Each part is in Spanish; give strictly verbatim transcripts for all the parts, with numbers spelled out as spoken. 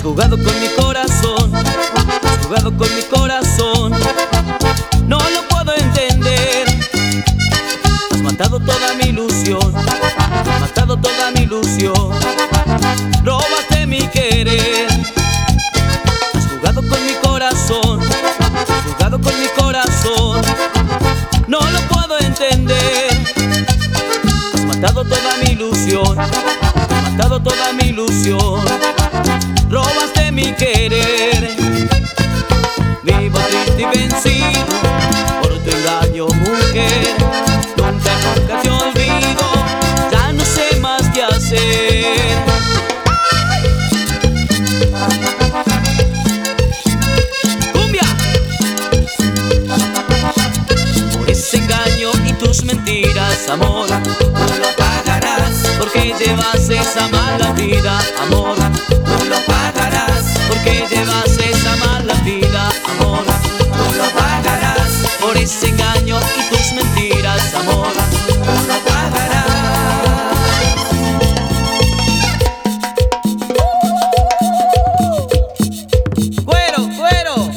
Has jugado con mi corazón, has jugado con mi corazón. No lo puedo entender. Has matado toda mi ilusión, has matado toda mi ilusión. Robaste mi querer. Has jugado con mi corazón, has jugado con mi corazón. No lo puedo entender. Has matado toda mi ilusión, has matado toda mi ilusión. Robaste mi querer. Vivo triste y vencido por tu engaño, mujer. Nunca, nunca te olvido, ya no sé más qué hacer. ¡Cumbia! Por ese engaño y tus mentiras, amor, tú lo pagarás, porque llevas esa mala vida, amor. Tú lo pagarás, porque llevas esa mala vida, amor. Tú lo pagarás, por ese engaño y tus mentiras, amor. Tú lo pagarás. ¡Cuero, cuero!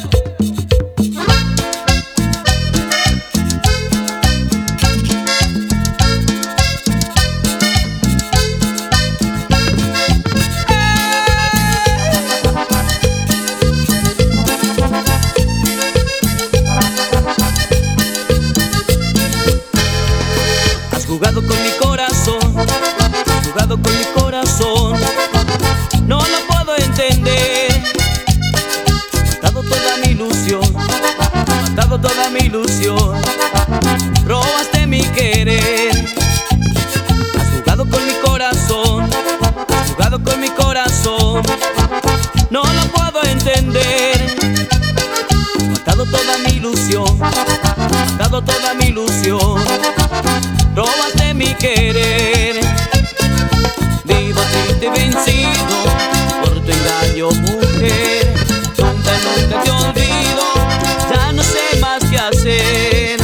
Has jugado con mi corazón, has jugado con mi corazón. No lo puedo entender. Has matado toda mi ilusión, has matado toda mi ilusión. Robaste mi querer. Has jugado con mi corazón, has jugado con mi corazón. No lo puedo entender. Has matado toda mi ilusión, has matado toda mi ilusión. Robaste mi querer. Vivo triste y vencido por tu engaño, mujer. Nunca, nunca te olvido, ya no sé más qué hacer.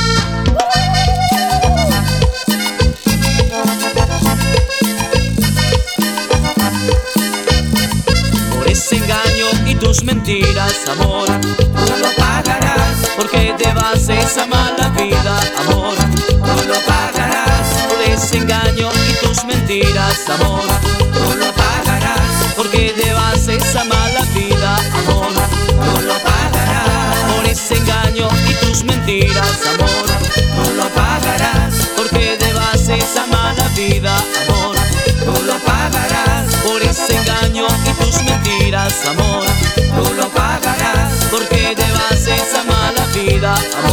Por ese engaño y tus mentiras, amor, tú lo pagarás, porque llevas esa mala vida, amor. Tú lo pagarás, por ese engaño y tus mentiras, amor. Tú lo pagarás, porque llevas esa mala vida, amor. Tú lo pagarás, por ese engaño y tus mentiras, amor. Tú lo pagarás, porque llevas esa mala vida, amor. Tú lo pagarás, por ese engaño y tus mentiras, amor. Tú lo pagarás, porque llevas esa mala vida, amor.